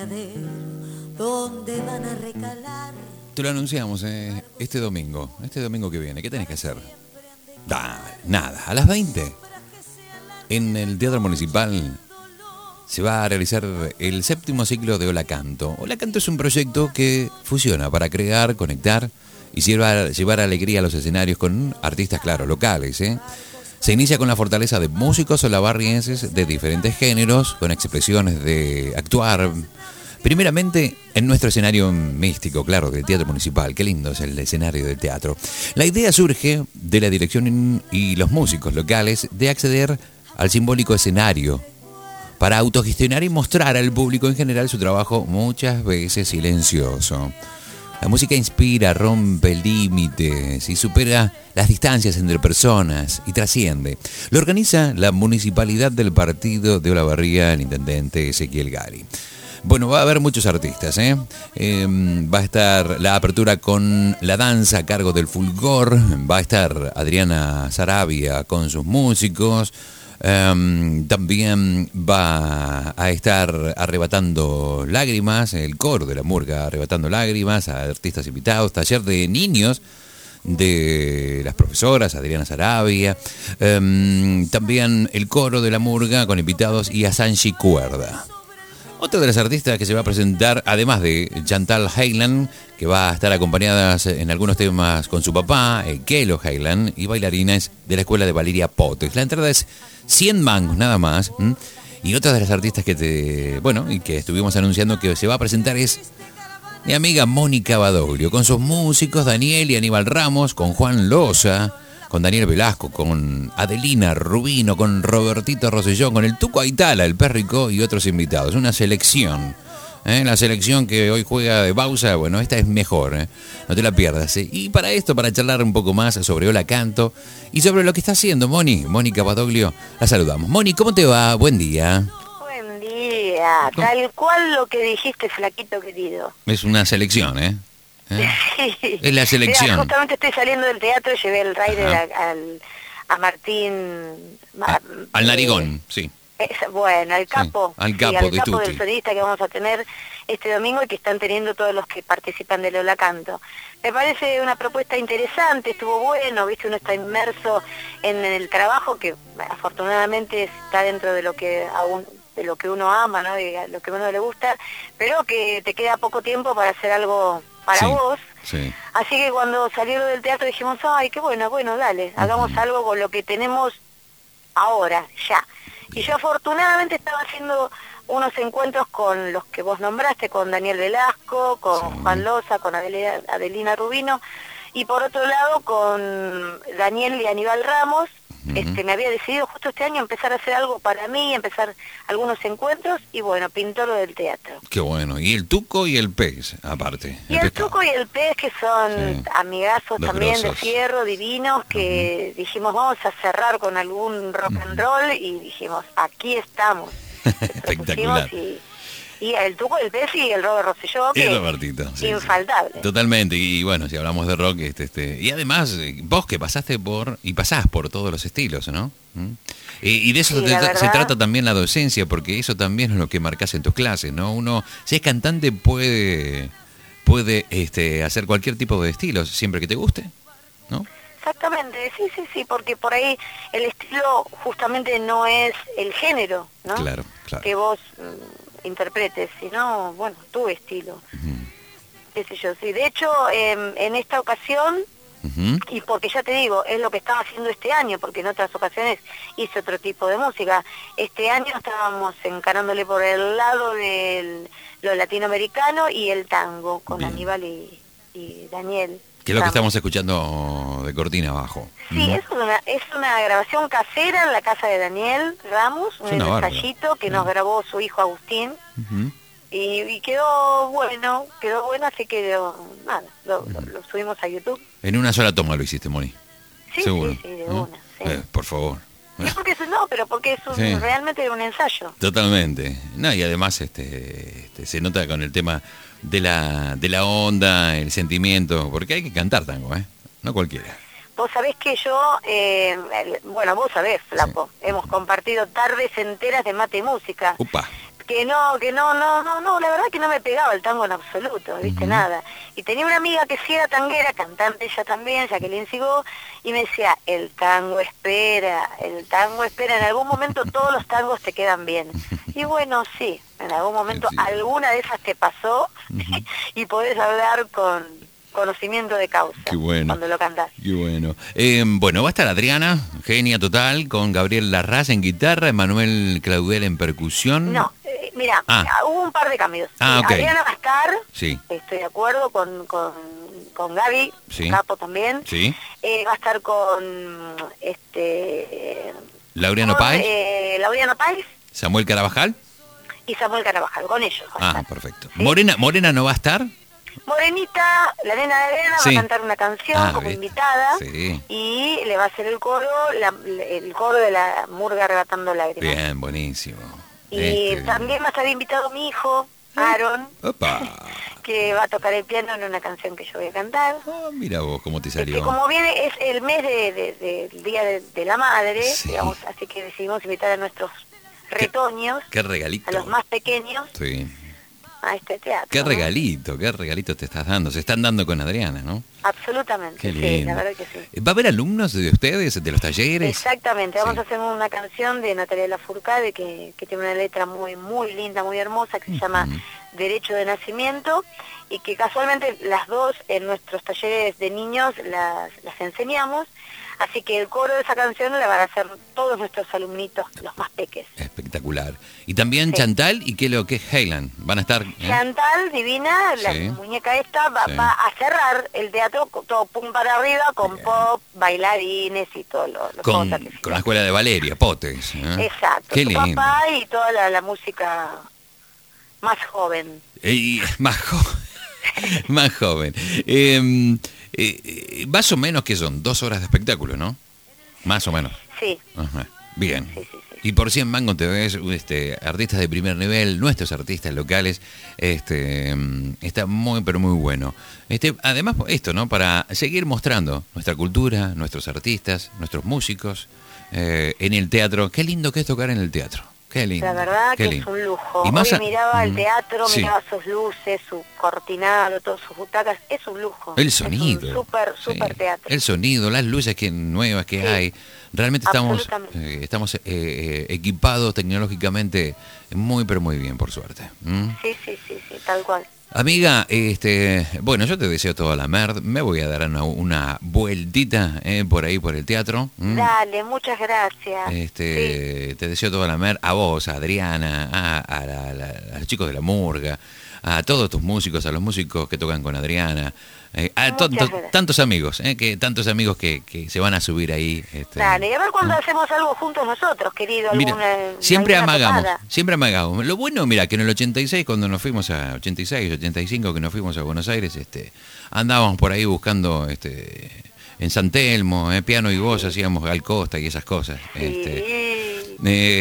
criadero donde van a recalar. Te lo anunciamos este domingo que viene. ¿Qué tenés que hacer? Nada, a las 20 en el Teatro Municipal se va a realizar el 7º ciclo de Hola Canto. Hola Canto es un proyecto que fusiona para crear, conectar y llevar alegría a los escenarios con artistas, claro, locales. Se inicia con la fortaleza de músicos olavarrienses de diferentes géneros, con expresiones de actuar, primeramente en nuestro escenario místico, claro, del Teatro Municipal. Qué lindo es el escenario del teatro. La idea surge de la dirección y los músicos locales de acceder al simbólico escenario para autogestionar y mostrar al público en general su trabajo muchas veces silencioso. La música inspira, rompe límites y supera las distancias entre personas y trasciende. Lo organiza la Municipalidad del Partido de Olavarría, el intendente Ezequiel Gali. Bueno, va a haber muchos artistas, va a estar la apertura con la danza a cargo del Fulgor, va a estar Adriana Sarabia con sus músicos. También va a estar Arrebatando Lágrimas, el coro de la Murga Arrebatando Lágrimas, a artistas invitados, taller de niños de las profesoras Adriana Sarabia, también el coro de la Murga con invitados y a Sanchi Cuerda. Otra de las artistas que se va a presentar, además de Chantal Heiland, que va a estar acompañadas en algunos temas con su papá, Kelo Heiland, y bailarines de la escuela de Valeria Potes. La entrada es 100 mangos, nada más. Y otra de las artistas que estuvimos anunciando que se va a presentar es mi amiga Mónica Badoglio, con sus músicos Daniel y Aníbal Ramos, con Juan Loza, con Daniel Velasco, con Adelina Rubino, con Robertito Rossellón, con el Tuco Aitala, el Pérrico y otros invitados. Una selección. La selección que hoy juega de Bausa, bueno, esta es mejor, no te la pierdas. Y para esto, para charlar un poco más sobre Hola Canto y sobre lo que está haciendo Mónica Badoglio, la saludamos. Moni, ¿cómo te va? Buen día. Buen día, tal cual lo que dijiste, flaquito querido. Es una selección, ¿eh? Sí. Es la selección. Mira, justamente estoy saliendo del teatro, llevé el rider a Martín... al Narigón, sí. Bueno, al capo, sí, al capo del sonidista que vamos a tener este domingo y que están teniendo todos los que participan del Hola Canto. Me parece una propuesta interesante, estuvo bueno, viste, uno está inmerso en el trabajo que afortunadamente está dentro de lo que uno ama, ¿no? De lo que a uno le gusta, pero que te queda poco tiempo para hacer algo para vos. Sí. Así que cuando salieron del teatro dijimos, ay, qué bueno, dale, hagamos algo con lo que tenemos ahora, ya. Y yo afortunadamente estaba haciendo unos encuentros con los que vos nombraste, con Daniel Velasco, con Juan Loza, con Adelina Rubino, y por otro lado con Daniel y Aníbal Ramos. Me había decidido justo este año empezar a hacer algo para mí, empezar algunos encuentros, y bueno, pintó lo del teatro. Qué bueno, y el Tuco y el Pez, aparte. Y el Tuco y el Pez, que son amigazos también de fierro, divinos, que dijimos, vamos a cerrar con algún rock and roll, y dijimos, aquí estamos. Espectacular. Y el Tuco, el Pez y el Robert Rosselló, que Robertito, infaltable. Sí. Totalmente, y bueno, si hablamos de rock, y además, vos que pasaste y pasás por todos los estilos, ¿no? Y de eso se trata también la docencia, porque eso también es lo que marcás en tus clases, ¿no? Uno, si es cantante, puede hacer cualquier tipo de estilo, siempre que te guste, ¿no? Exactamente, sí, porque por ahí el estilo justamente no es el género, ¿no? Claro. Que vos interpretes, sino, bueno, tu estilo. Qué sé yo, sí. De hecho, en esta ocasión, y porque ya te digo, es lo que estaba haciendo este año, porque en otras ocasiones hice otro tipo de música. Este año estábamos encarándole por el lado de lo latinoamericano y el tango, con Aníbal y Daniel. Que es lo que estamos escuchando de cortina abajo. Sí, es una grabación casera en la casa de Daniel Ramos, un ensayito que nos grabó su hijo Agustín. Y quedó bueno, así que nada, lo subimos a YouTube. En una sola toma lo hiciste, Moni. Sí, seguro. Sí, de una. Sí. Por favor. Sí, porque es realmente un ensayo. Totalmente. No, y además se nota con el tema de la onda, el sentimiento, porque hay que cantar tango, no cualquiera. Vos sabés que yo, vos sabés, Flaco, hemos compartido tardes enteras de mate y música. Upa. no, la verdad que no me pegaba el tango en absoluto, ¿viste? Nada. Y tenía una amiga que sí era tanguera, cantante ella también, Jacqueline Sigó, y me decía, el tango espera, en algún momento todos los tangos te quedan bien. Y bueno, sí, en algún momento Sí. alguna de esas te pasó y podés hablar con conocimiento de causa. Qué bueno. Cuando lo cantás. Qué bueno. Bueno, va a estar Adriana, genia total, con Gabriel Larraz en guitarra, Emanuel Claudel en percusión. No, mira, hubo un par de cambios. Ok. Adriana va a estar, Sí. estoy de acuerdo con Gaby, Sí. Capo también. Sí. Va a estar con Laureano Páez, Laureano Páez Samuel Carabajal. y Samuel Carabajal, con ellos va a estar. Perfecto. ¿Sí? Morena no va a estar. Morenita, la nena de Adriana, Sí. va a cantar una canción como ¿viste? invitada Sí. y le va a hacer el coro de la Murga Arrebatando Lágrimas. Bien, buenísimo. Y también va a estar invitado mi hijo, Aaron, Opa. que va a tocar el piano en una canción que yo voy a cantar. Mira vos cómo te Que salió. como viene es el mes del Día de la Madre, Sí. digamos, así que decidimos invitar a nuestros retoños, Qué regalito. a los más pequeños, Sí. a este teatro. Qué ¿no? regalito te estás dando. Se están dando con Adriana, ¿no? Absolutamente, Qué sí, lindo. la verdad que sí. ¿Va a haber alumnos de ustedes, de los talleres? Exactamente, vamos Sí. a hacer una canción de Natalia Lafourcade que tiene una letra muy linda, muy hermosa, que se llama Derecho de Nacimiento, y que casualmente las dos en nuestros talleres de niños las enseñamos, así que el coro de esa canción la van a hacer todos nuestros alumnitos, los más peques. Espectacular. Y también Sí. Chantal y qué lo que es Heyland. Van a estar. Chantal, divina, la Sí. muñeca esta, Sí. va a cerrar el teatro todo pum para arriba, con Bien. pop, bailarines y todo los Con, fuegos artificiales. con la escuela de Valeria, Potes. Exacto, Qué tu lindo. papá y toda la música más joven. Y más joven. Más joven. Más o menos que son 2 horas de espectáculo, ¿no? Más o menos. Sí, Ajá. Bien. sí, sí, sí. Y por 100 mangos te ves artistas de primer nivel, nuestros artistas locales, está muy pero muy bueno. Además esto, ¿no? Para seguir mostrando nuestra cultura, nuestros artistas, nuestros músicos en el teatro. Qué lindo que es tocar en el teatro. Qué lindo. La verdad qué que lindo. es un lujo. Y más Hoy miraba el teatro, sí. miraba sus luces, su cortinado, todas sus butacas, es un lujo. El sonido. Es un super sí. teatro. El sonido, las luces nuevas que Sí. hay. Realmente estamos Absolutamente. equipados tecnológicamente muy pero muy bien, por suerte. ¿Mm? Sí, tal cual. Amiga, bueno, yo te deseo toda la merda. Me voy a dar una vueltita por ahí, por el teatro. Dale, muchas gracias. Sí. Te deseo toda la merda. A vos, a Adriana, a los chicos de la Murga, a todos tus músicos, a los músicos que tocan con Adriana, a Muchas gracias. tantos amigos que se van a subir ahí. Dale, y a ver cuando hacemos algo juntos nosotros, querido. Mira, alguna siempre amagamos, topada. siempre amagamos. Lo bueno, mira, que en el 86, cuando nos fuimos a 86, 85, que nos fuimos a Buenos Aires, andábamos por ahí buscando en San Telmo, piano y voz, hacíamos Gal Costa y esas cosas. Sí.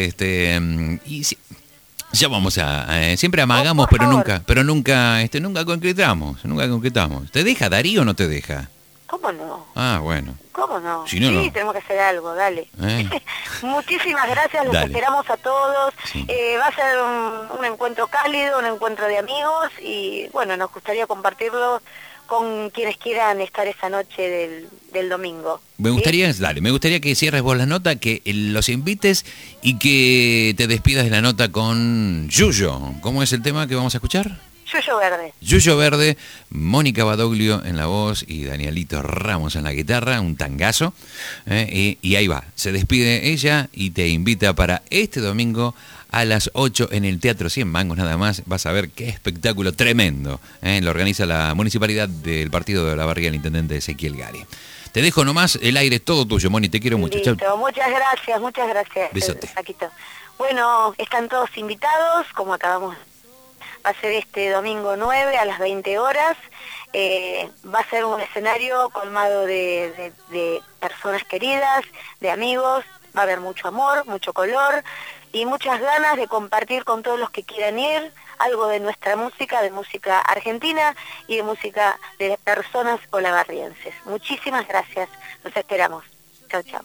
Y ya vamos siempre amagamos, por favor. pero nunca concretamos. ¿Te deja Darío o no te deja? ¿Cómo no? Ah, bueno. ¿Cómo no? Si no, sí, no. tenemos que hacer algo, dale. ¿Eh? Muchísimas gracias, los Dale. esperamos a todos. Sí. Va a ser un encuentro cálido, un encuentro de amigos y bueno, nos gustaría compartirlo con quienes quieran estar esa noche del domingo. Me gustaría que cierres vos la nota, que los invites y que te despidas de la nota con Yuyo. ¿Cómo es el tema que vamos a escuchar? Yuyo Verde. Yuyo Verde, Mónica Badoglio en la voz y Danielito Ramos en la guitarra, un tangazo. Y ahí va, se despide ella y te invita para este domingo a las 8 en el Teatro 100 Mangos nada más. Vas a ver qué espectáculo tremendo. Lo organiza la Municipalidad del Partido de la Barriga, el intendente Ezequiel Gari. Te dejo nomás el aire todo tuyo, Moni, te quiero mucho. Listo, Chau. muchas gracias. Besote. Paquito. Bueno, están todos invitados, como acabamos. Va a ser este domingo 9 a las 20 horas. Va a ser un escenario colmado de personas queridas, de amigos. Va a haber mucho amor, mucho color y muchas ganas de compartir con todos los que quieran ir algo de nuestra música, de música argentina y de música de personas olavarrienses. Muchísimas gracias. Los esperamos. Chau, chau.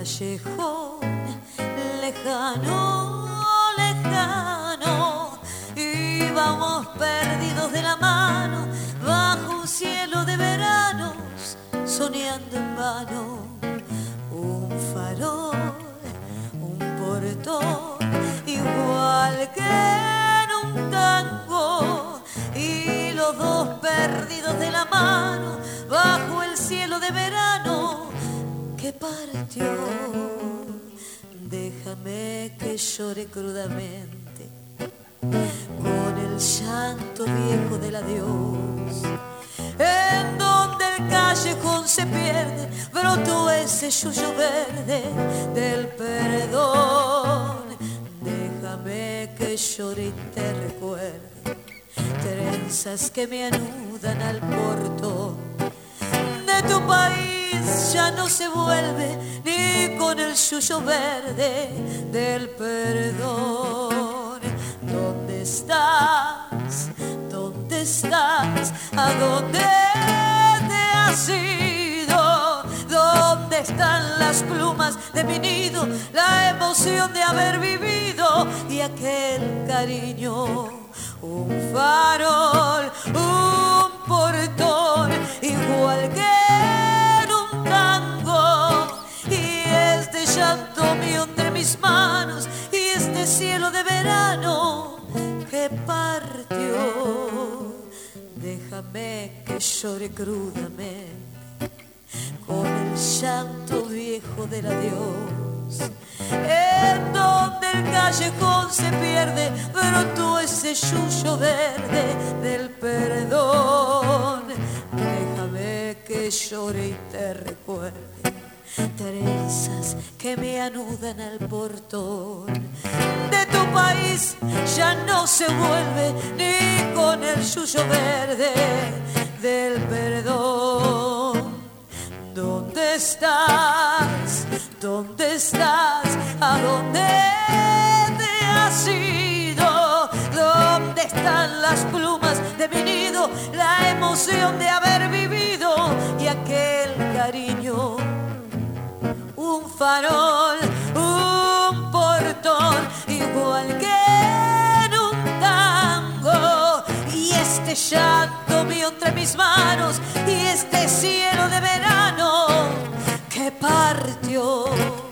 callejón lejano, lejano, íbamos perdidos de la mano bajo un cielo de veranos, soñando en vano. Un farol, un portón, igual que en un tango, y los dos perdidos de la mano bajo el cielo de verano que partió. Déjame que llore crudamente con el llanto viejo del adiós, en donde el callejón se pierde, brotó ese yuyo verde del perdón. Déjame que llore y te recuerde, trenzas que me anudan al portón de tu país, ya no se vuelve ni con el yuyo verde del perdón. ¿Dónde estás? ¿Dónde estás? ¿A dónde te has ido? ¿Dónde están las plumas de mi nido? La emoción de haber vivido y aquel cariño. Un farol, un portón, igual que en un tango, y este llanto mío entre mis manos y este cielo de verano que partió. Déjame que llore crudamente con el llanto viejo del adiós, en donde el callejón se pierde, brotó ese yuyo verde del perdón. Déjame que llore y te recuerde, trenzas que me anudan al portón de tu país, ya no se vuelve ni con el yuyo verde del perdón. ¿Dónde estás? ¿Dónde estás? ¿A dónde te has ido? ¿Dónde están las plumas de mi nido? La emoción de haber vivido y aquel cariño. Un farol, un portón, igual que en un tango, y este llanto mío entre mis manos y este cielo de verano que partió.